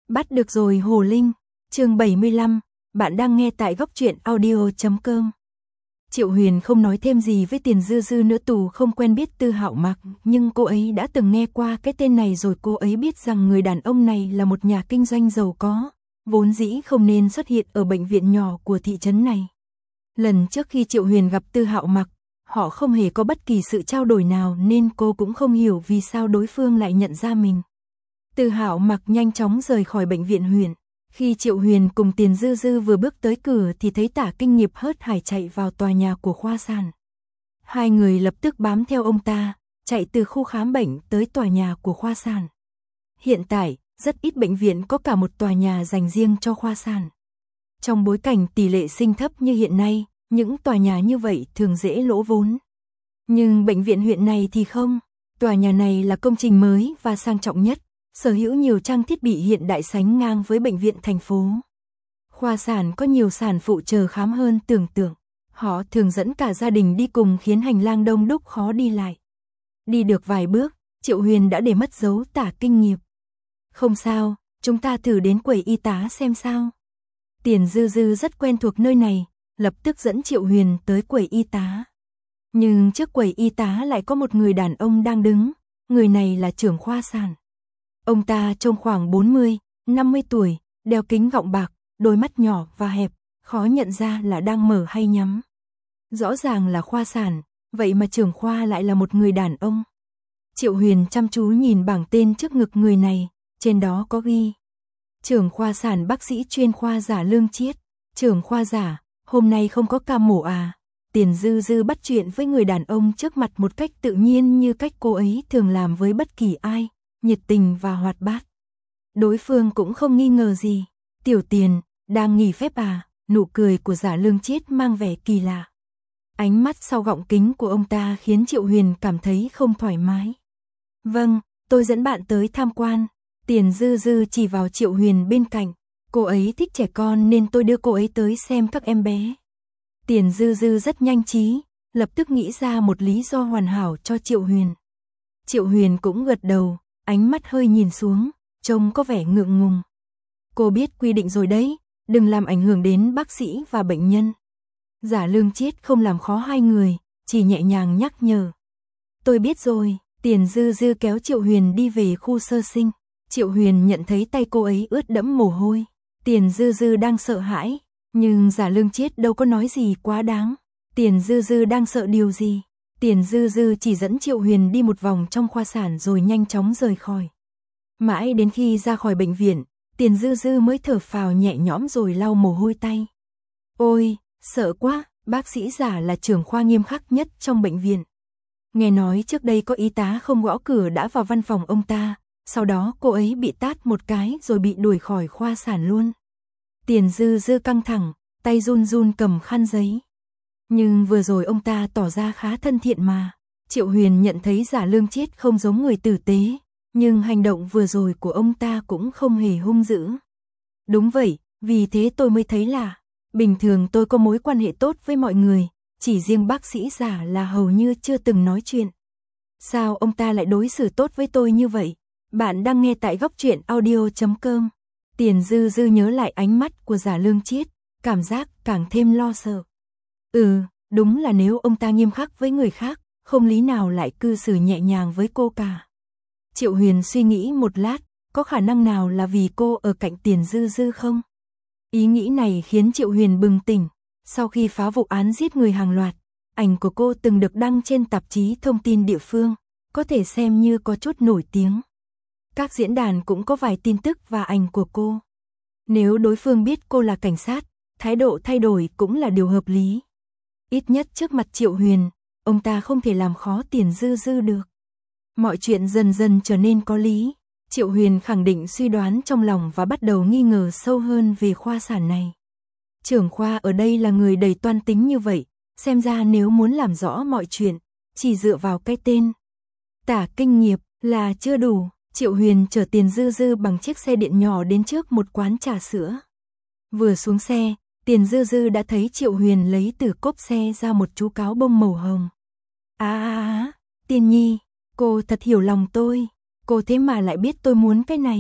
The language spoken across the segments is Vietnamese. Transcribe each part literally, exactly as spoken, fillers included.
Bắt được rồi Hồ Linh, chương bảy mươi lăm, bạn đang nghe tại góc truyện audio chấm com. Triệu Huyền không nói thêm gì với Tiền Dư Dư nữa, tù không quen biết Tư Hạo Mặc, nhưng cô ấy đã từng nghe qua cái tên này rồi. Cô ấy biết rằng người đàn ông này là một nhà kinh doanh giàu có, vốn dĩ không nên xuất hiện ở bệnh viện nhỏ của thị trấn này. Lần trước khi Triệu Huyền gặp Tư Hạo Mặc, họ không hề có bất kỳ sự trao đổi nào nên cô cũng không hiểu vì sao đối phương lại nhận ra mình. Tư Hạo Mặc nhanh chóng rời khỏi bệnh viện huyện. Khi Triệu Huyền cùng Tiền Dư Dư vừa bước tới cửa thì thấy Tả Kinh Nghiệp hớt hải chạy vào tòa nhà của khoa sản. Hai người lập tức bám theo ông ta, chạy từ khu khám bệnh tới tòa nhà của khoa sản. Hiện tại, rất ít bệnh viện có cả một tòa nhà dành riêng cho khoa sản. Trong bối cảnh tỷ lệ sinh thấp như hiện nay, những tòa nhà như vậy thường dễ lỗ vốn. Nhưng bệnh viện huyện này thì không. Tòa nhà này là công trình mới và sang trọng nhất, sở hữu nhiều trang thiết bị hiện đại sánh ngang với bệnh viện thành phố. Khoa sản có nhiều sản phụ chờ khám hơn tưởng tượng. Họ thường dẫn cả gia đình đi cùng khiến hành lang đông đúc khó đi lại. Đi được vài bước, Triệu Huyền đã để mất dấu Tả Kinh Nghiệp. Không sao, chúng ta thử đến quầy y tá xem sao. Tiền Dư Dư rất quen thuộc nơi này, lập tức dẫn Triệu Huyền tới quầy y tá. Nhưng trước quầy y tá lại có một người đàn ông đang đứng, người này là trưởng khoa sản. Ông ta trông khoảng bốn mươi, năm mươi tuổi, đeo kính gọng bạc, đôi mắt nhỏ và hẹp, khó nhận ra là đang mở hay nhắm. Rõ ràng là khoa sản, vậy mà trưởng khoa lại là một người đàn ông. Triệu Huyền chăm chú nhìn bảng tên trước ngực người này, trên đó có ghi: trưởng khoa sản bác sĩ chuyên khoa Giả Lương Chiết. Trưởng khoa Giả, hôm nay không có ca mổ à? Tiền Dư Dư bắt chuyện với người đàn ông trước mặt một cách tự nhiên như cách cô ấy thường làm với bất kỳ ai, nhiệt tình và hoạt bát. Đối phương cũng không nghi ngờ gì. Tiểu Tiền, đang nghỉ phép à? Nụ cười của Giả Lương Chiết mang vẻ kỳ lạ. Ánh mắt sau gọng kính của ông ta khiến Triệu Huyền cảm thấy không thoải mái. Vâng, tôi dẫn bạn tới tham quan. Tiền Dư Dư chỉ vào Triệu Huyền bên cạnh. Cô ấy thích trẻ con nên tôi đưa cô ấy tới xem các em bé. Tiền Dư Dư rất nhanh trí, lập tức nghĩ ra một lý do hoàn hảo cho Triệu Huyền. Triệu Huyền cũng gật đầu, ánh mắt hơi nhìn xuống, trông có vẻ ngượng ngùng. Cô biết quy định rồi đấy, đừng làm ảnh hưởng đến bác sĩ và bệnh nhân. Giả Lương Chiết không làm khó hai người, chỉ nhẹ nhàng nhắc nhở. Tôi biết rồi. Tiền Dư Dư kéo Triệu Huyền đi về khu sơ sinh. Triệu Huyền nhận thấy tay cô ấy ướt đẫm mồ hôi. Tiền Dư Dư đang sợ hãi, nhưng Giả Lương Chiết đâu có nói gì quá đáng. Tiền Dư Dư đang sợ điều gì? Tiền Dư Dư chỉ dẫn Triệu Huyền đi một vòng trong khoa sản rồi nhanh chóng rời khỏi. Mãi đến khi ra khỏi bệnh viện, Tiền Dư Dư mới thở phào nhẹ nhõm rồi lau mồ hôi tay. Ôi, sợ quá, bác sĩ Giả là trưởng khoa nghiêm khắc nhất trong bệnh viện. Nghe nói trước đây có y tá không gõ cửa đã vào văn phòng ông ta, sau đó cô ấy bị tát một cái rồi bị đuổi khỏi khoa sản luôn. Tiền Dư Dư căng thẳng, tay run run cầm khăn giấy. Nhưng vừa rồi ông ta tỏ ra khá thân thiện mà. Triệu Huyền nhận thấy Giả Lương Chiết không giống người tử tế, nhưng hành động vừa rồi của ông ta cũng không hề hung dữ. Đúng vậy, vì thế tôi mới thấy là bình thường tôi có mối quan hệ tốt với mọi người, chỉ riêng bác sĩ Giả là hầu như chưa từng nói chuyện. Sao ông ta lại đối xử tốt với tôi như vậy? Bạn đang nghe tại góc truyện audio chấm com. Tiền Dư Dư nhớ lại ánh mắt của Giả Lương Chiết, cảm giác càng thêm lo sợ. Ừ, đúng là nếu ông ta nghiêm khắc với người khác, không lý nào lại cư xử nhẹ nhàng với cô cả. Triệu Huyền suy nghĩ một lát, có khả năng nào là vì cô ở cạnh Tiền Dư Dư không? Ý nghĩ này khiến Triệu Huyền bừng tỉnh. Sau khi phá vụ án giết người hàng loạt, ảnh của cô từng được đăng trên tạp chí thông tin địa phương, có thể xem như có chút nổi tiếng. Các diễn đàn cũng có vài tin tức và ảnh của cô. Nếu đối phương biết cô là cảnh sát, thái độ thay đổi cũng là điều hợp lý. Ít nhất trước mặt Triệu Huyền, ông ta không thể làm khó Tiền Dư Dư được. Mọi chuyện dần dần trở nên có lý. Triệu Huyền khẳng định suy đoán trong lòng và bắt đầu nghi ngờ sâu hơn về khoa sản này. Trưởng khoa ở đây là người đầy toan tính như vậy, xem ra nếu muốn làm rõ mọi chuyện, chỉ dựa vào cái tên Tả Kinh Nghiệp là chưa đủ. Triệu Huyền chở Tiền Dư Dư bằng chiếc xe điện nhỏ đến trước một quán trà sữa. Vừa xuống xe, Tiền Dư Dư đã thấy Triệu Huyền lấy từ cốp xe ra một chú cáo bông màu hồng. À à à, Tiền Nhi, cô thật hiểu lòng tôi, cô thế mà lại biết tôi muốn cái này.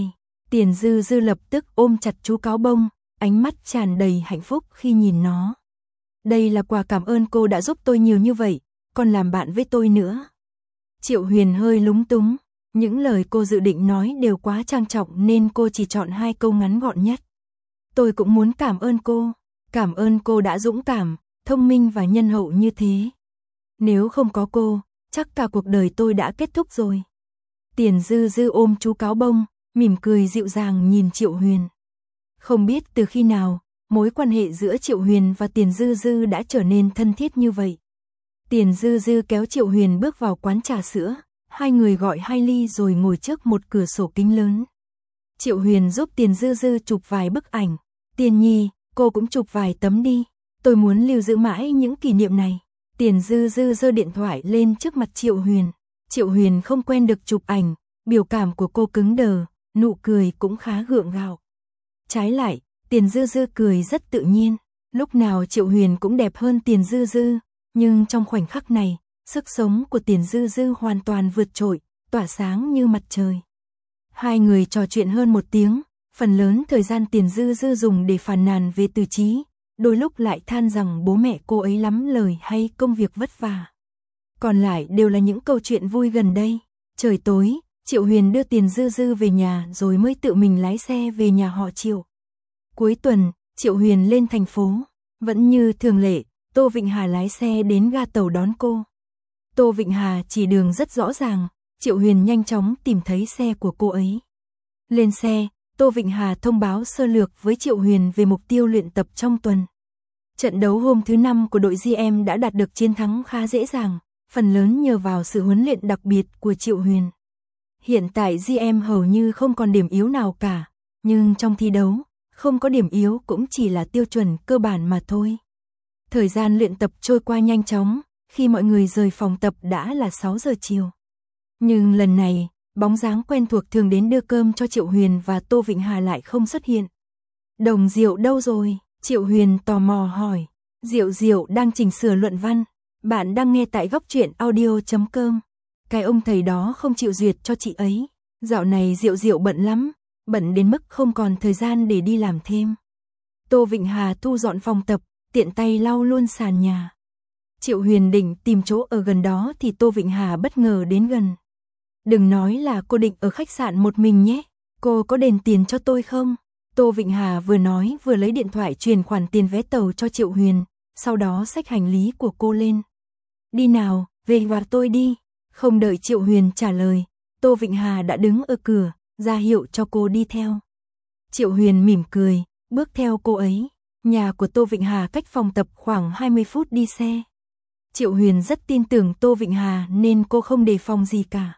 Tiền Dư Dư lập tức ôm chặt chú cáo bông, ánh mắt tràn đầy hạnh phúc khi nhìn nó. Đây là quà cảm ơn cô đã giúp tôi nhiều như vậy, còn làm bạn với tôi nữa. Triệu Huyền hơi lúng túng, những lời cô dự định nói đều quá trang trọng nên cô chỉ chọn hai câu ngắn gọn nhất. Tôi cũng muốn cảm ơn cô, cảm ơn cô đã dũng cảm, thông minh và nhân hậu như thế. Nếu không có cô, chắc cả cuộc đời tôi đã kết thúc rồi. Tiền Dư Dư ôm chú cáo bông, mỉm cười dịu dàng nhìn Triệu Huyền. Không biết từ khi nào, mối quan hệ giữa Triệu Huyền và Tiền Dư Dư đã trở nên thân thiết như vậy. Tiền Dư Dư kéo Triệu Huyền bước vào quán trà sữa, hai người gọi hai ly rồi ngồi trước một cửa sổ kính lớn. Triệu Huyền giúp Tiền Dư Dư chụp vài bức ảnh. Tiền Nhi, cô cũng chụp vài tấm đi, tôi muốn lưu giữ mãi những kỷ niệm này. Tiền Dư Dư giơ điện thoại lên trước mặt Triệu Huyền. Triệu Huyền không quen được chụp ảnh, biểu cảm của cô cứng đờ, nụ cười cũng khá gượng gạo. Trái lại, Tiền Dư Dư cười rất tự nhiên, lúc nào Triệu Huyền cũng đẹp hơn Tiền Dư Dư, nhưng trong khoảnh khắc này, sức sống của Tiền Dư Dư hoàn toàn vượt trội, tỏa sáng như mặt trời. Hai người trò chuyện hơn một tiếng, phần lớn thời gian Tiền Dư Dư dùng để phàn nàn về Từ Chí, đôi lúc lại than rằng bố mẹ cô ấy lắm lời hay công việc vất vả. Còn lại đều là những câu chuyện vui gần đây. Trời tối, Triệu Huyền đưa Tiền Dư Dư về nhà rồi mới tự mình lái xe về nhà họ Triệu. Cuối tuần, Triệu Huyền lên thành phố, vẫn như thường lệ, Tô Vịnh Hà lái xe đến ga tàu đón cô. Tô Vịnh Hà chỉ đường rất rõ ràng, Triệu Huyền nhanh chóng tìm thấy xe của cô ấy. Lên xe, Tô Vịnh Hà thông báo sơ lược với Triệu Huyền về mục tiêu luyện tập trong tuần. Trận đấu hôm thứ năm của đội giê em đã đạt được chiến thắng khá dễ dàng, phần lớn nhờ vào sự huấn luyện đặc biệt của Triệu Huyền. Hiện tại giê em hầu như không còn điểm yếu nào cả, nhưng trong thi đấu, không có điểm yếu cũng chỉ là tiêu chuẩn cơ bản mà thôi. Thời gian luyện tập trôi qua nhanh chóng, khi mọi người rời phòng tập đã là sáu giờ chiều. Nhưng lần này, bóng dáng quen thuộc thường đến đưa cơm cho Triệu Huyền và Tô Vịnh Hà lại không xuất hiện. Đồng Diệu đâu rồi? Triệu Huyền tò mò hỏi. Diệu Diệu đang chỉnh sửa luận văn. Bạn đang nghe tại góc truyện audio chấm com. Cái ông thầy đó không chịu duyệt cho chị ấy. Dạo này Diệu Diệu bận lắm, bận đến mức không còn thời gian để đi làm thêm. Tô Vịnh Hà thu dọn phòng tập, tiện tay lau luôn sàn nhà. Triệu Huyền định tìm chỗ ở gần đó thì Tô Vịnh Hà bất ngờ đến gần. Đừng nói là cô định ở khách sạn một mình nhé, cô có đền tiền cho tôi không? Tô Vịnh Hà vừa nói vừa lấy điện thoại truyền khoản tiền vé tàu cho Triệu Huyền, sau đó xách hành lý của cô lên. Đi nào, về và tôi đi. Không đợi Triệu Huyền trả lời, Tô Vịnh Hà đã đứng ở cửa, ra hiệu cho cô đi theo. Triệu Huyền mỉm cười, bước theo cô ấy. Nhà của Tô Vịnh Hà cách phòng tập khoảng hai mươi phút đi xe. Triệu Huyền rất tin tưởng Tô Vịnh Hà nên cô không đề phòng gì cả.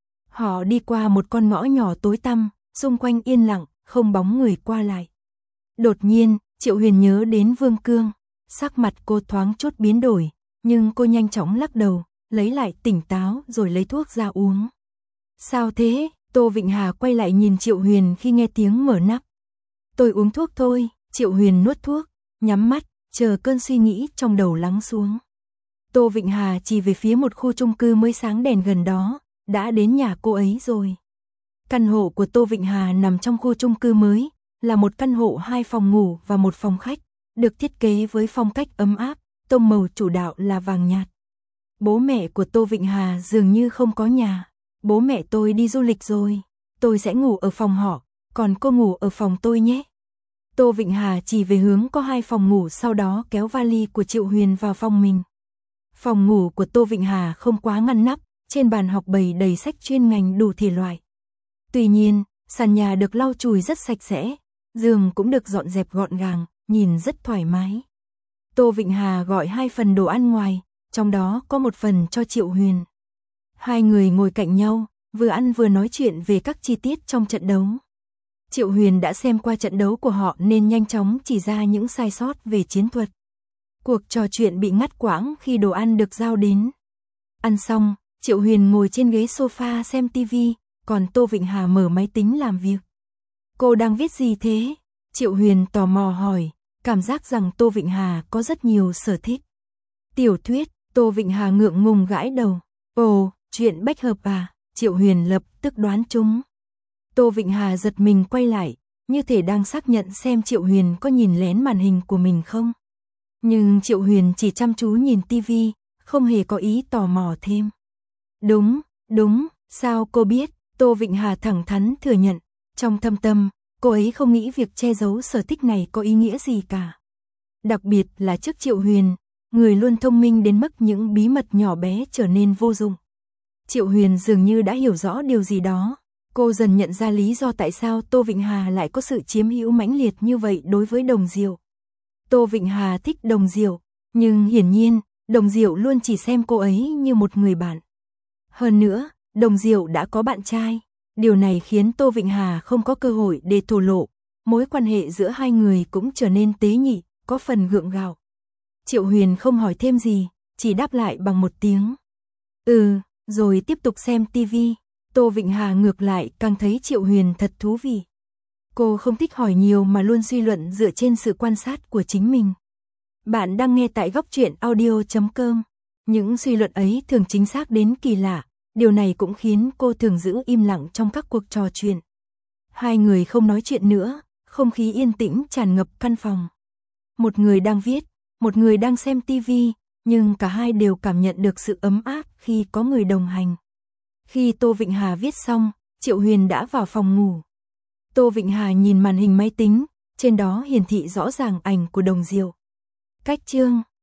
Họ đi qua một con ngõ nhỏ tối tăm, xung quanh yên lặng, không bóng người qua lại. Đột nhiên, Triệu Huyền nhớ đến Vương Cương, sắc mặt cô thoáng chút biến đổi, nhưng cô nhanh chóng lắc đầu, lấy lại tỉnh táo rồi lấy thuốc ra uống. Sao thế? Tô Vịnh Hà quay lại nhìn Triệu Huyền khi nghe tiếng mở nắp. Tôi uống thuốc thôi. Triệu Huyền nuốt thuốc, nhắm mắt, chờ cơn suy nghĩ trong đầu lắng xuống. Tô Vịnh Hà chỉ về phía một khu chung cư mới sáng đèn gần đó, đã đến nhà cô ấy rồi. Căn hộ của Tô Vịnh Hà nằm trong khu chung cư mới, là một căn hộ hai phòng ngủ và một phòng khách, được thiết kế với phong cách ấm áp, tông màu chủ đạo là vàng nhạt. Bố mẹ của Tô Vịnh Hà dường như không có nhà. Bố mẹ tôi đi du lịch rồi, tôi sẽ ngủ ở phòng họ, còn cô ngủ ở phòng tôi nhé. Tô Vịnh Hà chỉ về hướng có hai phòng ngủ, sau đó kéo vali của Triệu Huyền vào phòng mình. Phòng ngủ của Tô Vịnh Hà không quá ngăn nắp, trên bàn học bày đầy sách chuyên ngành đủ thể loại. Tuy nhiên, sàn nhà được lau chùi rất sạch sẽ, giường cũng được dọn dẹp gọn gàng, nhìn rất thoải mái. Tô Vịnh Hà gọi hai phần đồ ăn ngoài, trong đó có một phần cho Triệu Huyền. Hai người ngồi cạnh nhau, vừa ăn vừa nói chuyện về các chi tiết trong trận đấu. Triệu Huyền đã xem qua trận đấu của họ nên nhanh chóng chỉ ra những sai sót về chiến thuật. Cuộc trò chuyện bị ngắt quãng khi đồ ăn được giao đến. Ăn xong, Triệu Huyền ngồi trên ghế sofa xem tivi, còn Tô Vịnh Hà mở máy tính làm việc. Cô đang viết gì thế? Triệu Huyền tò mò hỏi, cảm giác rằng Tô Vịnh Hà có rất nhiều sở thích. Tiểu thuyết. Tô Vịnh Hà ngượng ngùng gãi đầu. Ồ, chuyện bách hợp à? Triệu Huyền lập tức đoán trúng. Tô Vịnh Hà giật mình quay lại, như thể đang xác nhận xem Triệu Huyền có nhìn lén màn hình của mình không. Nhưng Triệu Huyền chỉ chăm chú nhìn tivi, không hề có ý tò mò thêm. Đúng, đúng, sao cô biết? Tô Vịnh Hà thẳng thắn thừa nhận. Trong thâm tâm, cô ấy không nghĩ việc che giấu sở thích này có ý nghĩa gì cả. Đặc biệt là trước Triệu Huyền, người luôn thông minh đến mức những bí mật nhỏ bé trở nên vô dụng. Triệu Huyền dường như đã hiểu rõ điều gì đó. Cô dần nhận ra lý do tại sao Tô Vịnh Hà lại có sự chiếm hữu mãnh liệt như vậy đối với Đồng Diệu. Tô Vịnh Hà thích Đồng Diệu, nhưng hiển nhiên, Đồng Diệu luôn chỉ xem cô ấy như một người bạn. Hơn nữa, Đồng Diệu đã có bạn trai. Điều này khiến Tô Vịnh Hà không có cơ hội để thổ lộ. Mối quan hệ giữa hai người cũng trở nên tế nhị, có phần gượng gạo. Triệu Huyền không hỏi thêm gì, chỉ đáp lại bằng một tiếng. Ừ, rồi tiếp tục xem tivi. Tô Vịnh Hà ngược lại càng thấy Triệu Huyền thật thú vị. Cô không thích hỏi nhiều mà luôn suy luận dựa trên sự quan sát của chính mình. Bạn đang nghe tại góc truyện audio chấm com. Những suy luận ấy thường chính xác đến kỳ lạ. Điều này cũng khiến cô thường giữ im lặng trong các cuộc trò chuyện. Hai người không nói chuyện nữa, không khí yên tĩnh tràn ngập căn phòng. Một người đang viết, một người đang xem tivi, nhưng cả hai đều cảm nhận được sự ấm áp khi có người đồng hành. Khi Tô Vịnh Hà viết xong, Triệu Huyền đã vào phòng ngủ. Tô Vịnh Hà nhìn màn hình máy tính, trên đó hiển thị rõ ràng ảnh của Đồng Diệu. Cách chương